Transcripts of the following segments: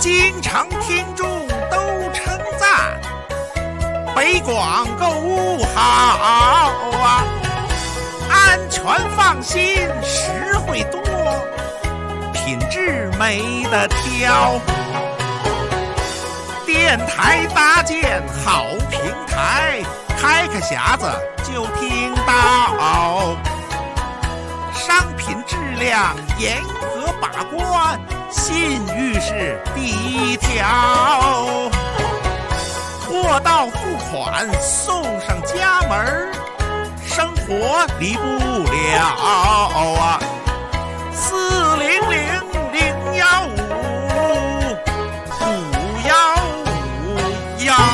经常听众都称赞，北广购物好啊，安全放心，实惠多，品质没得挑。电台搭建好平台，开个匣子就听到，商品质量严格把关，信誉是第一条。货到付款送上家门，生活离不了啊！400-015-515啊！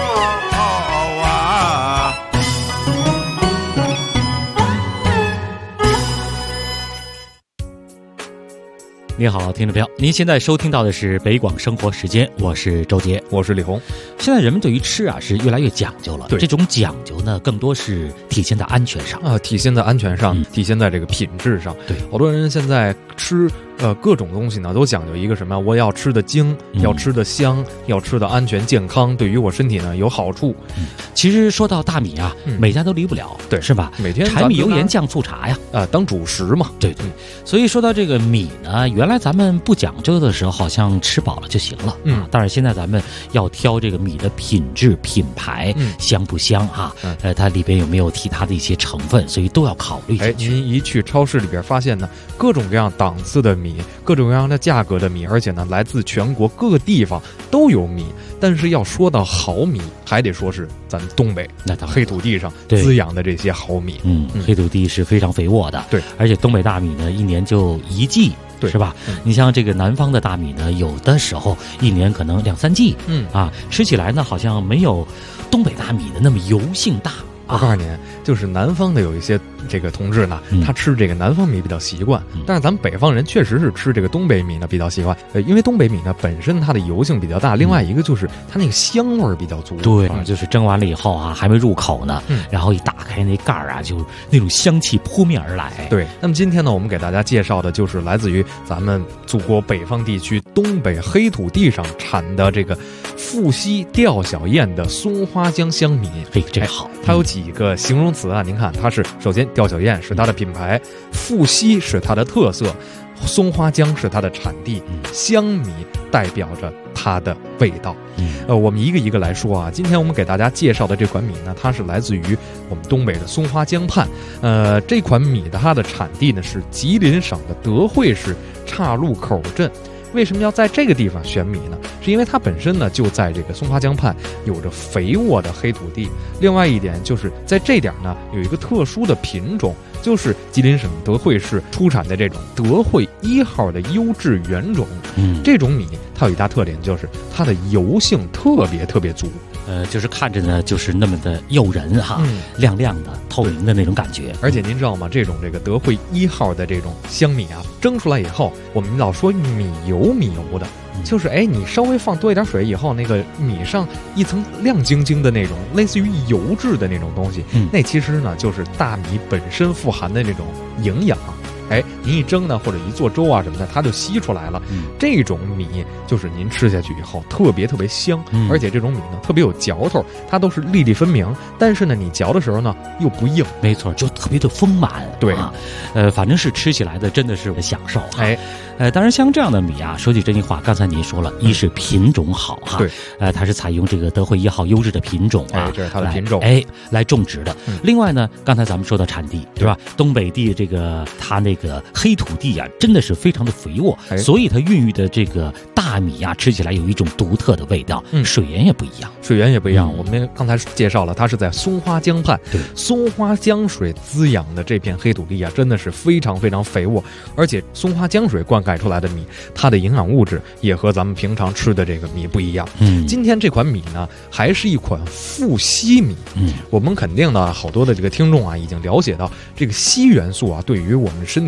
你好，听众朋友，您现在收听到的是北广生活时间，我是周杰， 我是李红。 现在人们对于吃啊是越来越讲究了，这种讲究呢，更多是体现在安全上啊，体现在安全上，体现在这个品质上。 对， 好多人现在吃各种东西呢，都讲究一个什么？我要吃的精，要吃的香，要吃的安全健康，对于我身体呢有好处。 其实说到大米啊，每家都离不了， 对， 是吧？ 每天柴米油盐酱醋茶呀， 当主食嘛。 对。所以说到这个米呢，原来咱们不讲究的时候，好像吃饱了就行了啊。但是现在咱们要挑这个米的品质、品牌，香不香啊？它里边有没有其他的一些成分，所以都要考虑进去。 您一去超市里边发现呢，各种各样档次的米，各种各样的价格的米，而且呢，来自全国各个地方都有米。但是要说到好米，还得说是咱东北那黑土地上滋养的这些好米。 黑土地是非常肥沃的。 对， 而且东北大米呢，一年就一季。 对， 是吧？你像这个南方的大米呢，有的时候一年可能2-3季。吃起来呢，好像没有东北大米的那么油性大。 我告诉您，就是南方的有一些这个同志呢，他吃这个南方米比较习惯，但是咱们北方人确实是吃这个东北米呢比较习惯。因为东北米呢本身它的油性比较大，另外一个就是它那个香味儿比较足。 对，就是蒸完了以后啊，还没入口呢，然后一打开那盖儿啊，就那种香气扑面而来。 对，那么今天呢，我们给大家介绍的就是来自于咱们祖国北方地区东北黑土地上产的这个富硒吊小燕的松花江香米。 这好， 它有几个形容词啊？您看，它是首先吊小燕是它的品牌，富硒是它的特色，松花江是它的产地，香米代表着它的味道。我们一个一个来说啊。今天我们给大家介绍的这款米呢，它是来自于我们东北的松花江畔。这款米的它的产地呢是吉林省的德惠市岔路口镇。为什么要在这个地方选米呢？是因为它本身呢就在这个松花江畔，有着肥沃的黑土地。另外一点就是在这点呢有一个特殊的品种，就是吉林省德惠市出产的这种德惠1号的优质原种。这种米它有一大特点，就是它的油性特别足。 就是看着呢，就是那么的诱人哈，亮亮的、透明的那种感觉。 而且您知道吗？这种这个德惠1号的这种香米啊，蒸出来以后，我们老说米油的，就是你稍微放多一点水以后，那个米上一层亮晶晶的那种，类似于油质的那种东西，那其实呢就是大米本身富含的那种营养。您一蒸呢，或者一做粥啊什么的，它就吸出来了。这种米就是您吃下去以后特别香，而且这种米呢特别有嚼头，它都是粒粒分明。但是呢，你嚼的时候呢又不硬， 没错，就特别的丰满。 对反正是吃起来的真的是享受。当然像这样的米啊，说句真心话，刚才您说了，一是品种好哈， 对， 它是采用这个德惠1号优质的品种啊， 这是它的品种， 来种植的。另外呢，刚才咱们说到产地，对吧？东北地这个它那个黑土地啊，真的是非常的肥沃，所以它孕育的这个大米啊，吃起来有一种独特的味道。水源也不一样， 我们刚才介绍了，它是在松花江畔，松花江水滋养的这片黑土地啊，真的是非常肥沃。而且松花江水灌溉出来的米，它的营养物质也和咱们平常吃的这个米不一样。今天这款米呢，还是一款富硒米。我们肯定呢，好多的这个听众啊，已经了解到这个硒元素啊，对于我们身体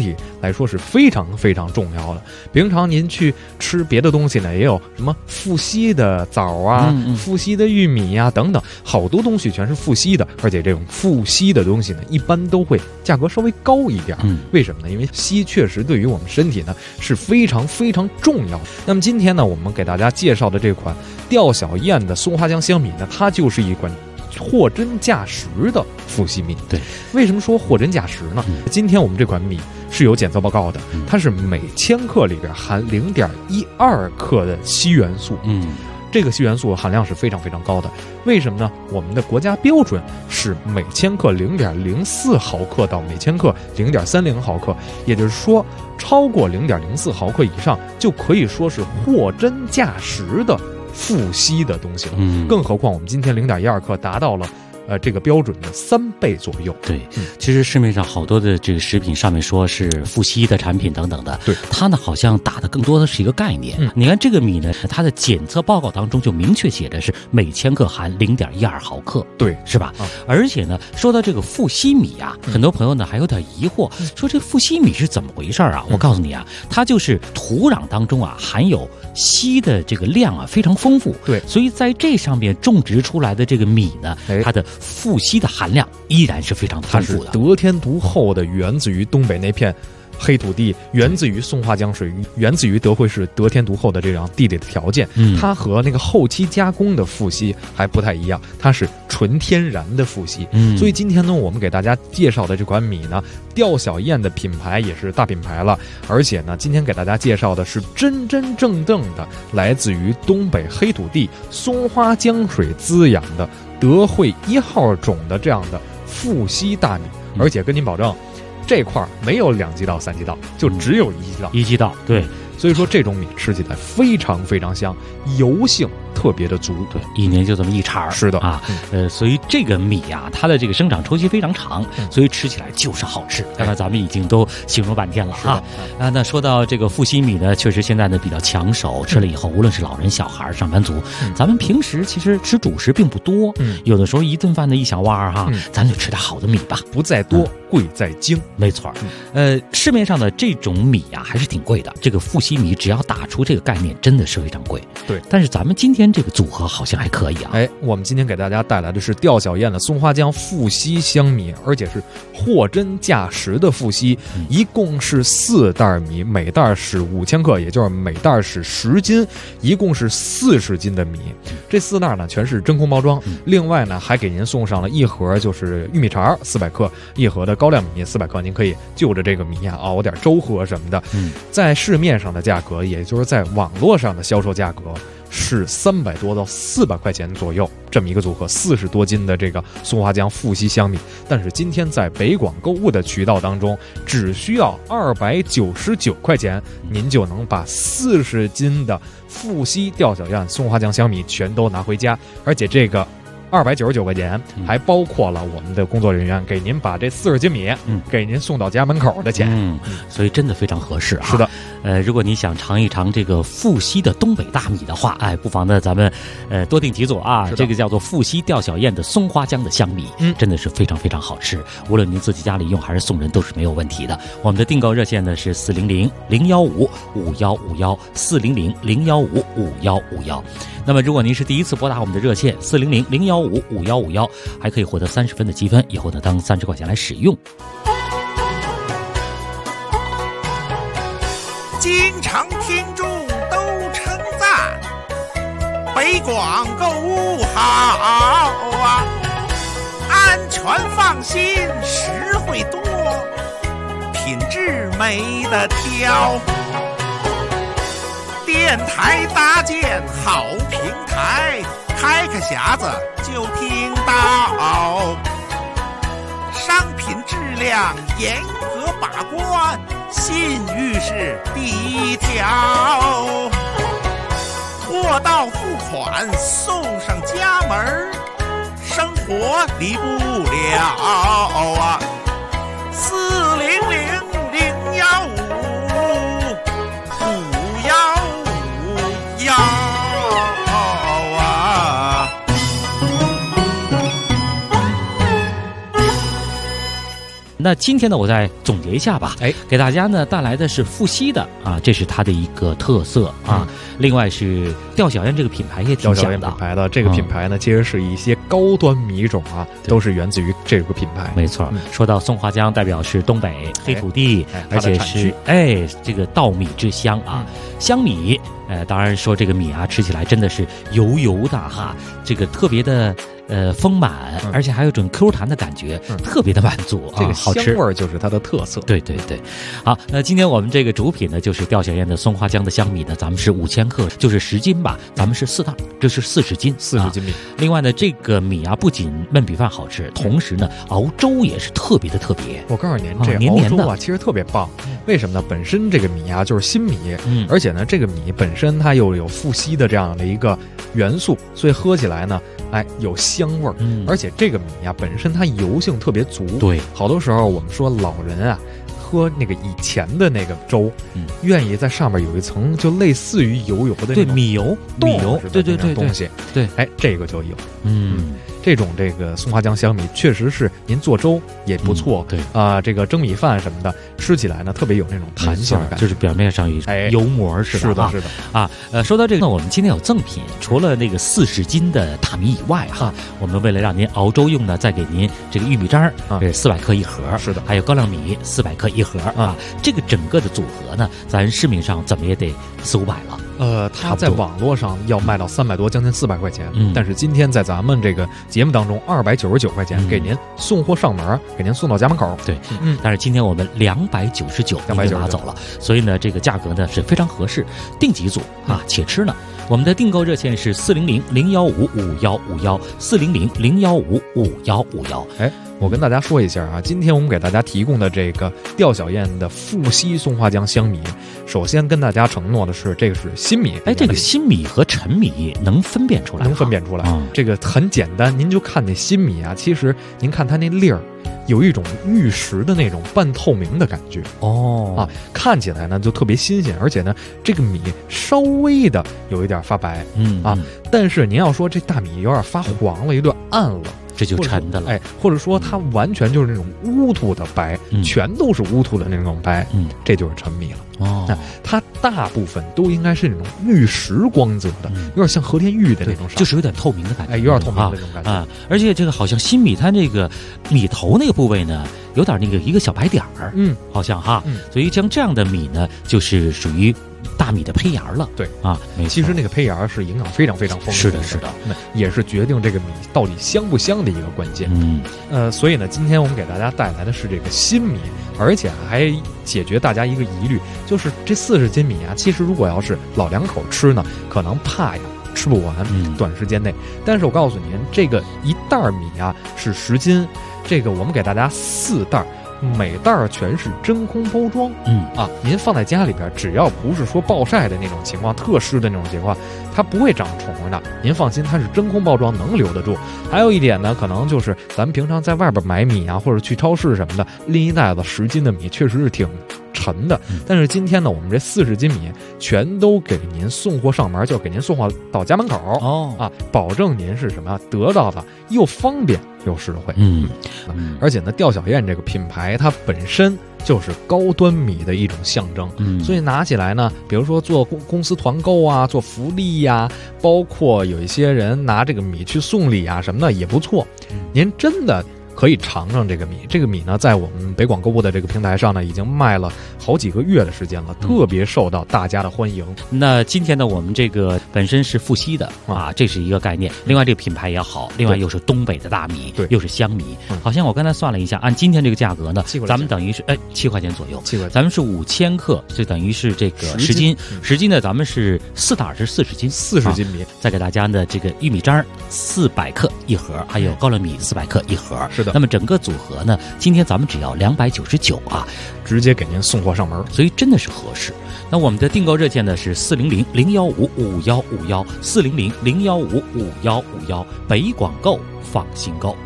体来说是非常非常重要的。平常您去吃别的东西呢，也有什么富硒的枣啊、富硒的玉米啊等等，好多东西全是富硒的，而且这种富硒的东西呢，一般都会价格稍微高一点。为什么呢？因为硒确实对于我们身体呢是非常非常重要。那么今天呢，我们给大家介绍的这款吊小燕的松花江香米呢，它就是一款货真价实的富硒米。 对， 为什么说货真价实呢？今天我们这款米是有检测报告的，它是每千克里边含0.12克的硒元素。这个硒元素含量是非常非常高的。为什么呢？我们的国家标准是每千克0.04毫克到每千克0.30毫克，也就是说超过0.04毫克以上就可以说是货真价实的富硒的东西了。更何况我们今天0.12克达到了这个标准的3倍左右。 对，其实市面上好多的这个食品上面说是富硒的产品等等的， 对， 它呢好像打的更多的是一个概念。你看这个米呢，它的检测报告当中就明确写的是每千克含0.12毫克， 对， 是吧？而且呢，说到这个富硒米啊，很多朋友呢还有点疑惑，说这富硒米是怎么回事啊？我告诉你啊，它就是土壤当中啊含有硒的这个量啊非常丰富， 对， 所以在这上面种植出来的这个米呢，它的富硒的含量依然是非常丰富的， 它是得天独厚的，源自于东北那片黑土地，源自于松花江水，源自于德惠市得天独厚的这样地理的条件。它和那个后期加工的富硒还不太一样，它是纯天然的富硒。所以今天呢，我们给大家介绍的这款米呢，吊小燕的品牌也是大品牌了，而且呢，今天给大家介绍的是真真正正的来自于东北黑土地松花江水滋养的德惠1号种的这样的富硒大米，而且跟您保证，这块没有2级稻、3级稻，就只有1级稻。 1级稻，对。 所以说这种米吃起来非常非常香，油性特别的足。 对，一年就这么一茬。 是的啊，所以这个米啊，它的这个生长周期非常长，所以吃起来就是好吃。刚才咱们已经都形容半天了啊。那说到这个富硒米呢，确实现在呢比较抢手，吃了以后，无论是老人、小孩、上班族，咱们平时其实吃主食并不多，有的时候一顿饭的一小碗哈，咱就吃点好的米吧， 不在多，贵在精。 没错。市面上的这种米啊还是挺贵的，这个富硒米只要打出这个概念，真的是非常贵。 对， 但是咱们今天这个组合好像还可以啊。 我们今天给大家带来的是吊小燕的松花江富硒香米，而且是货真价实的富硒，一共是4袋米，每袋是5000克，也就是每袋是10斤，一共是40斤的米。这4袋呢全是真空包装，另外呢还给您送上了一盒就是玉米肠400克，一盒的高粱米400克，您可以就着这个米啊熬点粥喝什么的。在市面上的价格，也就是在网络上的销售价格是300多到400块钱左右，这么一个组合，40多斤的这个松花江富硒香米。但是今天在北广购物的渠道当中，只需要299块钱，您就能把40斤的富硒吊小燕松花江香米全都拿回家，而且这个299块钱还包括了我们的工作人员给您把这40斤米给您送到家门口的钱。 所以真的非常合适啊。 是的。 如果你想尝一尝这个富硒的东北大米的话，不妨呢咱们多订几组啊。这个叫做富硒吊小燕的松花江的香米，真的是非常非常好吃，无论您自己家里用还是送人都是没有问题的。我们的订购热线呢是400-015-5151，400-015-5151。那么如果您是第一次拨打我们的热线400-015-5151，还可以获得30分的积分，以后呢当30块钱来使用。 经常听众都称赞北广购物好啊，安全放心，实惠多，品质没得挑。电台搭建好平台，开个匣子就听到，商品质量严格把关，信誉是第一条，货到付款送上家门，生活离不了啊。400-015-5151啊。 那今天呢，我再总结一下吧。给大家呢带来的是富硒的啊，这是它的一个特色啊。另外是钓小燕这个品牌也挺响的。钓小燕品牌的这个品牌呢，其实是一些高端米种啊，都是源自于这个品牌。 没错，说到松花江，代表是东北黑土地，而且是这个稻米之乡啊，香米。当然说这个米啊，吃起来真的是油油的哈，这个特别的丰满，而且还有种 Q 弹的感觉，特别的满足啊， 这个好吃， 香味就是它的特色。 对对对，好，那今天我们这个主品呢，就是钓小燕的松花江的香米呢，咱们是5000克，就是10斤吧，咱们是4袋，这是40斤 ，40斤米。 另外呢，这个米啊，不仅焖米饭好吃，同时呢，熬粥也是特别的特别。 我告诉您，这熬粥啊，其实特别棒。为什么呢？本身这个米啊就是新米，而且呢，这个米本身它又有富硒的这样的一个元素，所以喝起来呢，有香味儿。而且这个米啊本身它油性特别足。 对， 好多时候我们说老人啊喝那个以前的那个粥，愿意在上面有一层就类似于油油的那种米油，对东西。对，这个就有。这种这个松花江香米确实是您做粥也不错， 对这个蒸米饭什么的吃起来呢特别有那种弹性感， 就是表面上有油膜似的。 是的啊。说到这个呢，我们今天有赠品，除了那个40斤的大米以外哈，我们为了让您熬粥用呢，再给您这个玉米渣400克一盒， 是的， 还有高粱米400克一盒啊。这个整个的组合呢，咱市面上怎么也得400-500了。 它在网络上要卖到300多，将近400块钱。但是今天在咱们这个节目当中，299块钱给您送货上门，给您送到家门口。 对，但是今天我们299拿走了，所以呢，这个价格呢是非常合适，定几组啊，且吃呢。我们的订购热线是400-015-5151，400-015-5151。 我跟大家说一下啊，今天我们给大家提供的这个钓小燕的富硒松花江香米，首先跟大家承诺的是，这个是新米。 这个新米和陈米能分辨出来？ 能分辨出来。这个很简单，您就看那新米啊，其实您看它那粒儿，有一种玉石的那种半透明的感觉看起来呢就特别新鲜，而且呢这个米稍微的有一点发白，但是您要说这大米有点发黄了，有点暗了， 这就陈的了。 或者说它完全就是那种乌涂的白，全都是乌涂的那种白，这就是陈米了。它大部分都应该是那种玉石光泽的，有点像和田玉的那种， 就是有点透明的感觉， 有点透明的那种感觉而且这个好像新米它这个米头那个部位呢，有点那个一个小白点儿，好像所以像这样的米呢，就是属于大米的胚芽了。 对没错， 其实那个胚芽是营养非常非常丰富的， 是的， 也是决定这个米到底香不香的一个关键。所以呢，今天我们给大家带来的是这个新米，而且还解决大家一个疑虑，就是这40斤米啊，其实如果要是老两口吃呢，可能怕呀吃不完，短时间内。但是我告诉您，这个一袋米啊是10斤，这个我们给大家4袋。每袋全是真空包装，您放在家里边，只要不是说暴晒的那种情况、特湿的那种情况，它不会长虫的。您放心，它是真空包装，能留得住。还有一点呢，可能就是咱们平常在外边买米啊，或者去超市什么的，拎一袋子10斤的米，确实是挺沉的。但是今天呢，我们这40斤米全都给您送货上门，就给您送货到家门口保证您是什么得到的又方便又实惠。而且呢，钓小燕这个品牌它本身就是高端米的一种象征，所以拿起来呢，比如说做公司团购啊，做福利呀，包括有一些人拿这个米去送礼啊什么的也不错。您真的可以尝尝这个米。这个米呢，在我们北广购物的这个平台上呢，已经卖了好几个月的时间了，特别受到大家的欢迎。 那今天呢，我们这个本身是富硒的这是一个概念。另外这个品牌也好，另外又是东北的大米， 对， 又是香米。好像我刚才算了一下，按今天这个价格呢，咱们等于是7块钱左右。咱们是5000克，就等于是这个10斤。10斤呢，咱们是4袋是40斤 ，40斤米。 再给大家的这个玉米渣400克一盒，还有高粱米400克一盒。 是的。 那么整个组合呢，今天咱们只要299 直接给您送货上门， 所以真的是合适。那我们的订购热线呢是400-015-5151，400-015-5151，北广购放心购。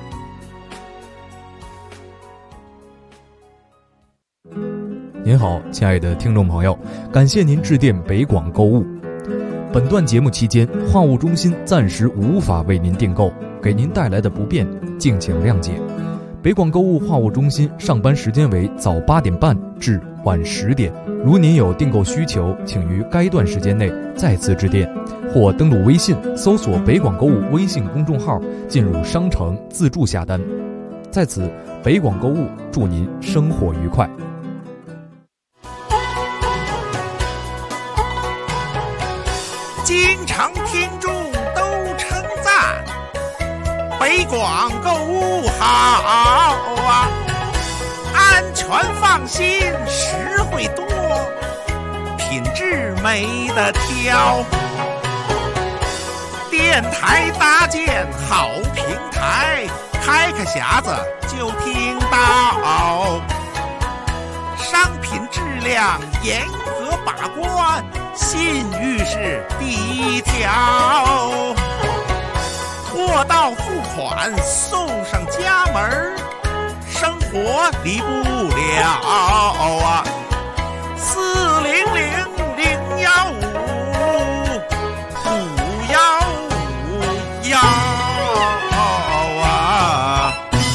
您好，亲爱的听众朋友，感谢您致电北广购物。本段节目期间，话务中心暂时无法为您订购，给您带来的不便，敬请谅解。 北广购物话务中心上班时间为早8点半至晚10点。如您有订购需求，请于该段时间内再次致电，或登录微信搜索北广购物微信公众号，进入商城自助下单。在此，北广购物祝您生活愉快。 经常听众都称赞北广购物好啊，安全放心，实惠多，品质没得挑。电台搭建好平台，开个匣子就听到，商品质量严格把关，信誉是第一条。货到付款送上家门，生活离不了啊！400-015-515啊！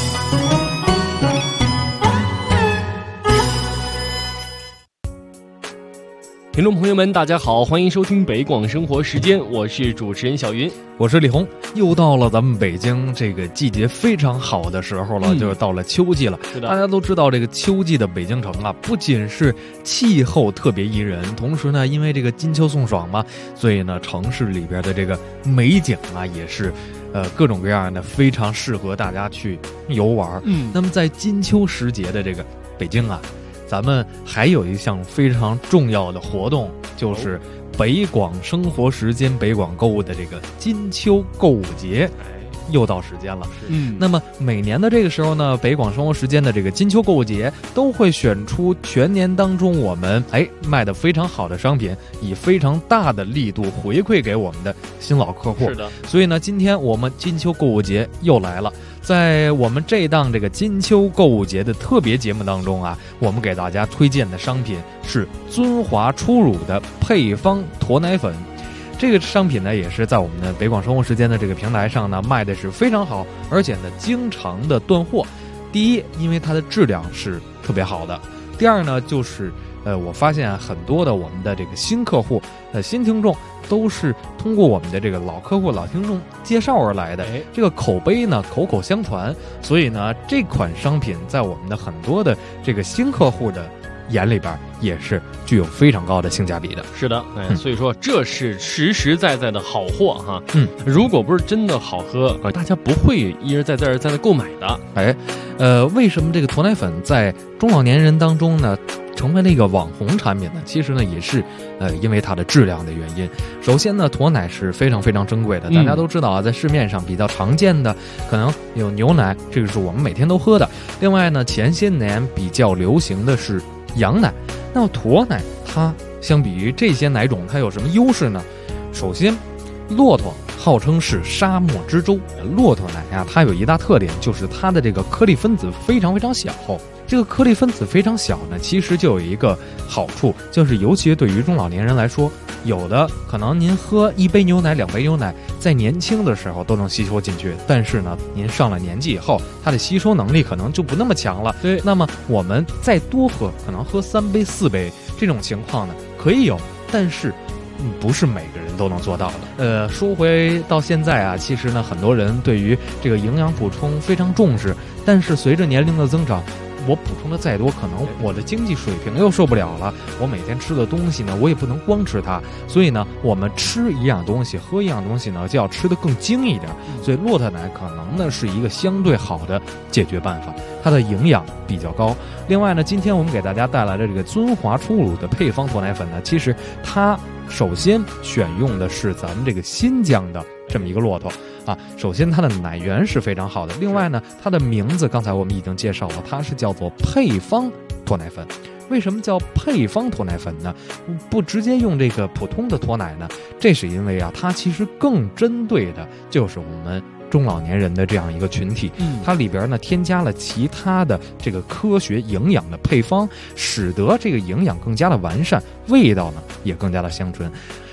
听众朋友们，大家好，欢迎收听北广生活时间，我是主持人小云， 我是李红。又到了咱们北京这个季节非常好的时候了，就是到了秋季了。是的，大家都知道这个秋季的北京城啊，不仅是气候特别宜人，同时呢，因为这个金秋送爽嘛，所以呢，城市里边的这个美景啊，也是各种各样的，非常适合大家去游玩。那么在金秋时节的这个北京啊，咱们还有一项非常重要的活动，就是北广生活时间北广购物的这个金秋购物节，又到时间了。那么每年的这个时候呢，北广生活时间的这个金秋购物节都会选出全年当中我们卖的非常好的商品，以非常大的力度回馈给我们的新老客户。是的，所以呢，今天我们金秋购物节又来了。在我们这档这个金秋购物节的特别节目当中啊，我们给大家推荐的商品是尊华初乳的配方驼奶粉。这个商品呢，也是在我们的北广生活时间的这个平台上呢卖的是非常好，而且呢经常的断货。第一，因为它的质量是特别好的；第二呢，就是我发现很多的我们的这个新客户、新听众都是通过我们的这个老客户、老听众介绍而来的，这个口碑呢口口相传，所以呢这款商品在我们的很多的这个新客户的眼里边也是具有非常高的性价比的。是的， 所以说这是实实在在的好货哈。如果不是真的好喝，大家不会一而再再而三的购买的。 为什么这个驼奶粉在中老年人当中呢成为了一个网红产品呢？其实呢也是因为它的质量的原因。首先呢，驼奶是非常非常珍贵的，大家都知道啊，在市面上比较常见的可能有牛奶，这个是我们每天都喝的。另外呢，前些年比较流行的是羊奶。那么驼奶它相比于这些奶种，它有什么优势呢？首先，骆驼号称是沙漠之舟，骆驼奶啊，它有一大特点，就是它的这个颗粒分子非常非常小。这个颗粒分子非常小呢，其实就有一个好处，就是尤其对于中老年人来说，有的可能您喝1杯牛奶、2杯牛奶，在年轻的时候都能吸收进去，但是呢，您上了年纪以后，它的吸收能力可能就不那么强了。对，那么我们再多喝，可能喝3杯、4杯，这种情况呢可以有，但是不是每个人都能做到的。说回到现在啊，其实呢，很多人对于这个营养补充非常重视，但是随着年龄的增长，我补充的再多，可能我的经济水平又受不了了。我每天吃的东西呢，我也不能光吃它，所以呢，我们吃一样东西、喝一样东西呢，就要吃得更精一点。所以骆驼奶可能呢是一个相对好的解决办法，它的营养比较高。另外呢，今天我们给大家带来的这个尊华初乳的配方驼奶粉呢，其实它首先选用的是咱们这个新疆的这么一个骆驼啊。首先它的奶源是非常好的，另外呢，它的名字刚才我们已经介绍了，它是叫做配方驼奶粉。为什么叫配方驼奶粉呢？不直接用这个普通的驼奶呢？这是因为啊，它其实更针对的就是我们中老年人的这样一个群体，它里边呢添加了其他的这个科学营养的配方，使得这个营养更加的完善，味道呢也更加的香醇。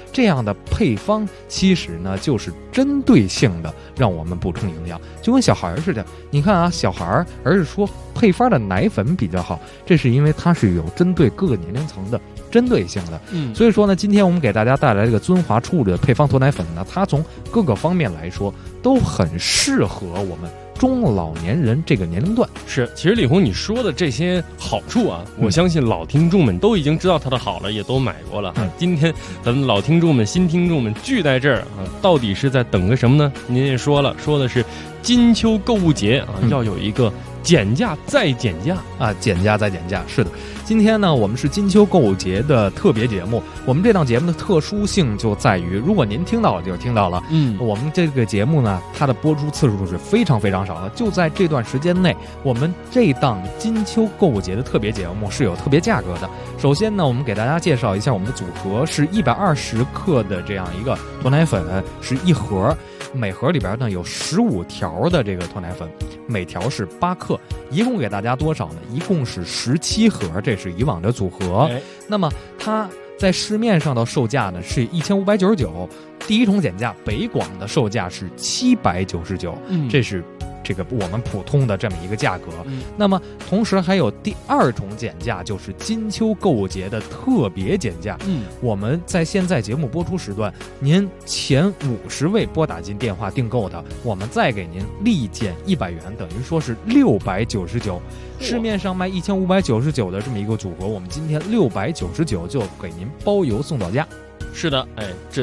这样的配方其实呢就是针对性的让我们补充营养，就跟小孩似的。你看啊，小孩而是说配方的奶粉比较好，这是因为它是有针对各个年龄层的针对性的。所以说呢，今天我们给大家带来这个尊华初乳的配方脱奶粉呢，它从各个方面来说都很适合我们中老年人这个年龄段。 是，其实李红你说的这些好处啊，我相信老听众们都已经知道它的好了，也都买过了。今天咱们老听众们、新听众们聚在这儿啊，到底是在等个什么呢？您也说了，说的是金秋购物节啊，要有一个减价再减价啊，减价再减价。是的，今天呢，我们是金秋购物节的特别节目。我们这档节目的特殊性就在于，如果您听到了就听到了，我们这个节目呢，它的播出次数是非常非常少的。就在这段时间内，我们这档金秋购物节的特别节目是有特别价格的。首先呢，我们给大家介绍一下我们的组合，是120克的这样一个脱奶粉，是一盒。每盒里边呢有15条的这个脱奶粉，每条是8克，一共给大家多少呢？一共是17盒，这是以往的组合。那么它在市面上的售价呢是1599，第一重减价北广的售价是799，这是这个我们普通的这么一个价格。那么同时还有第二重减价，就是金秋购物节的特别减价。我们在现在节目播出时段，您前50位拨打进电话订购的，我们再给您立减100元，等于说是699。市面上卖1599的这么一个组合，我们今天699就给您包邮送到家。 是的，这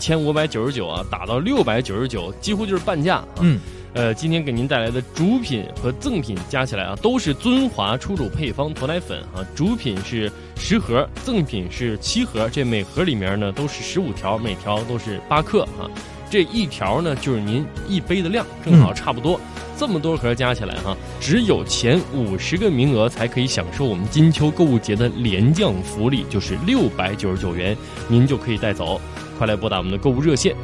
1599啊，打到699，几乎就是半价。今天给您带来的主品和赠品加起来啊，都是尊华初乳配方脱奶粉啊。主品是10盒，赠品是7盒，这每盒里面呢都是15条，每条都是8克啊。这一条呢就是您一杯的量，正好差不多。这么多盒加起来哈，只有前50个名额才可以享受我们金秋购物节的廉降福利，就是699元，您就可以带走。快来拨打我们的购物热线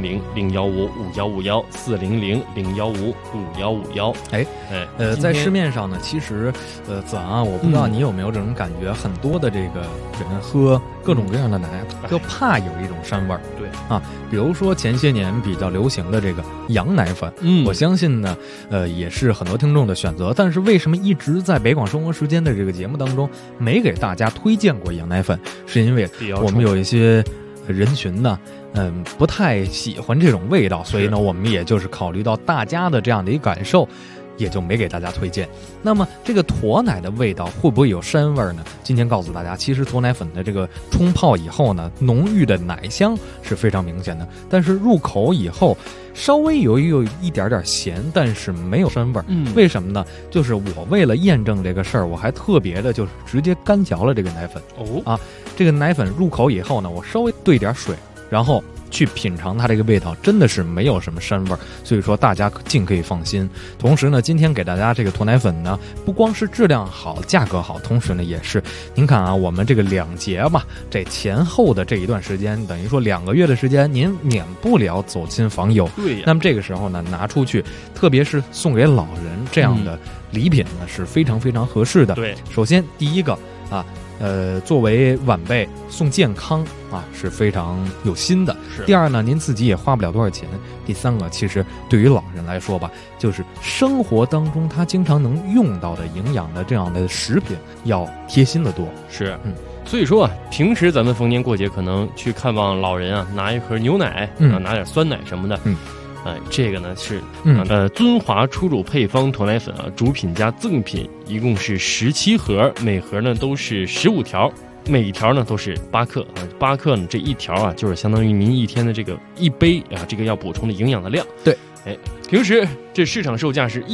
400-015-5151，400-015-5151。 在市面上呢，其实子昂啊，我不知道你有没有这种感觉，很多的这个人喝各种各样的奶，就怕有一种膻味儿。 对啊，比如说前些年比较流行的这个羊奶粉，我相信呢，也是很多听众的选择。但是为什么一直在北广生活时间的这个节目当中没给大家推荐过羊奶粉？是因为我们有一些人群呢，不太喜欢这种味道，所以呢，我们也就是考虑到大家的这样的一个感受，也就没给大家推荐。那么这个驼奶的味道会不会有膻味呢？今天告诉大家，其实驼奶粉的这个冲泡以后呢，浓郁的奶香是非常明显的，但是入口以后稍微有一点点咸，但是没有膻味。为什么呢？就是我为了验证这个事儿，我还特别的就是直接干嚼了这个奶粉。这个奶粉入口以后呢，我稍微兑点水，然后去品尝它这个味道，真的是没有什么膻味，所以说大家尽可以放心。同时呢，今天给大家这个驼奶粉呢，不光是质量好、价格好，同时呢也是，您看啊，我们这个2节嘛，这前后的这一段时间，等于说2个月的时间，您免不了走亲访友。 对呀。 那么这个时候呢，拿出去，特别是送给老人这样的礼品呢，是非常非常合适的。 对， 首先第一个啊。作为晚辈送健康啊，是非常有心的。第二呢，您自己也花不了多少钱。第三个，其实对于老人来说吧，就是生活当中他经常能用到的营养的这样的食品，要贴心的多。 是，所以说啊，平时咱们逢年过节可能去看望老人啊，拿一盒牛奶，拿点酸奶什么的。这个呢是尊华初乳配方驼奶粉啊，主品加赠品一共是17盒，每盒呢都是15条，每一条呢都是8克啊，8克呢这一条啊就是相当于您一天的这个一杯啊，这个要补充的营养的量。 对， 平时这市场售价是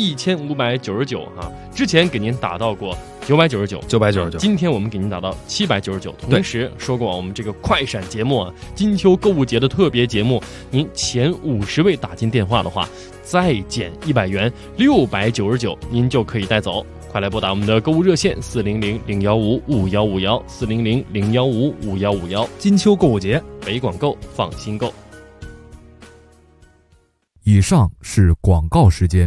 1599啊，之前给您打到过999，今天我们给您打到799。同时说过，我们这个快闪节目啊，金秋购物节的特别节目，您前50位打进电话的话，再减100元，699，您就可以带走。快来拨打我们的购物热线400-015-5151，400-015-5151。 金秋购物节， 北广购，放心购。 以上是广告时间。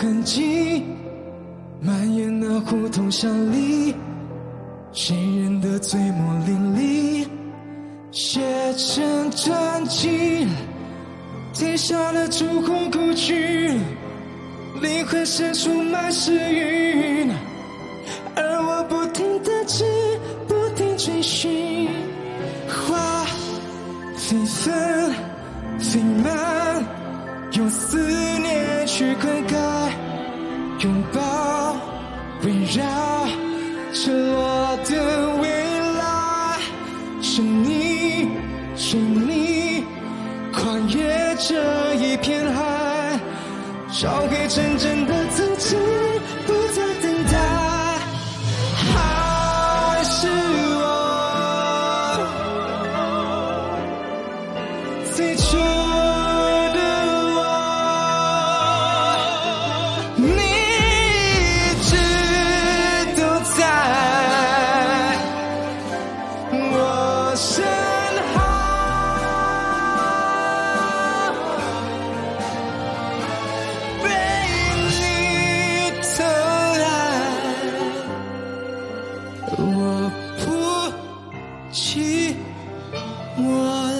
痕迹，蔓延那胡同巷里，谁人的嘴墨淋漓，写成传奇，贴上了烛红故去，灵魂深处满是云，而我不停地吃，不停追寻，花飞纷飞满，用思念去灌溉，拥抱围绕赤裸的未来，是你是你跨越这一片海，找回真正的自己，不再等待，还是我最初的我，你一直都在我身后，被你疼爱，我不寂寞了。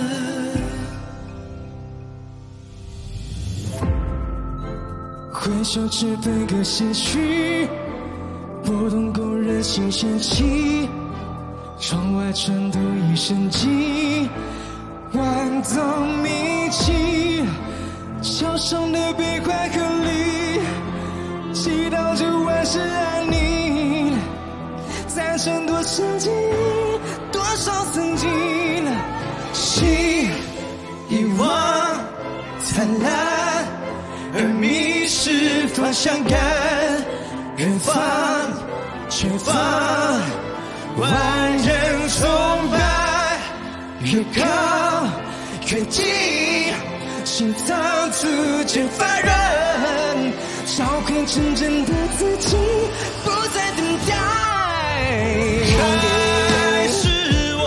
挥手只分个先去，拨动勾人心弦起，窗外春度一生机，万种迷期，桥上的悲欢和离，祈祷着万事安宁，赞成多少记忆，多少曾经，心遗忘灿烂，而迷失方向感，远方前方万人崇拜，越靠越近，心脏逐渐发软，找回真正的自己，不再等待，还是我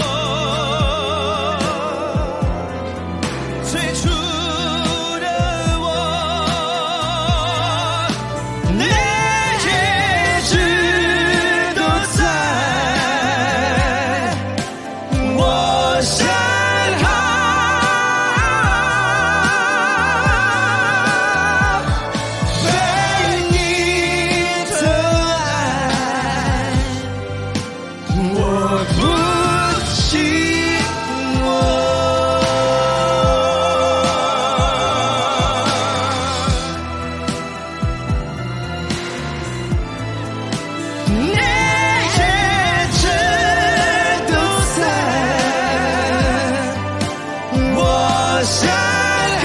最初的我，你一直都在我身后，被你疼爱，我不寂寞。你一直都在我身后，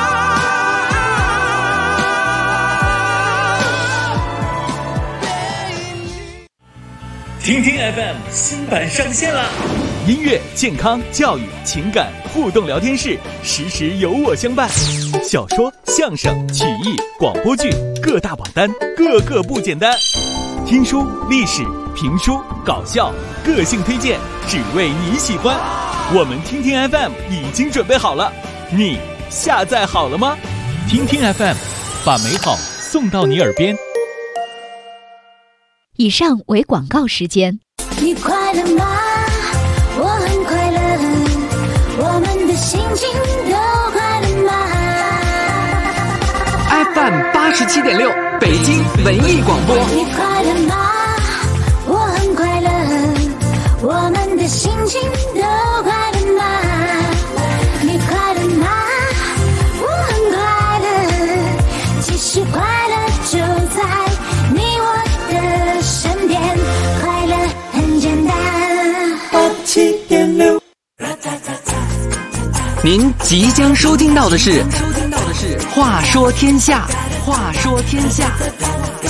听听 FM 新版上线啦！音乐、健康、教育、情感互动聊天室，时时有我相伴。小说、相声、曲艺、广播剧各大榜单，个个不简单。听书、历史、评书、搞笑，个性推荐，只为你喜欢。我们听听 FM 已经准备好了，你下载好了吗？听听 FM， 把美好送到你耳边。 以上为广告时间。 你快乐吗？我很快乐，我们的心情都快乐吗？ FM 87.6北京文艺广播。 你快乐吗？我很快乐，我们的心情都快乐吗？你快乐吗？我很快乐，其实快乐就在你我的身边，快乐很简单。87.6。 您即将收听到的是《话说天下》，话说天下。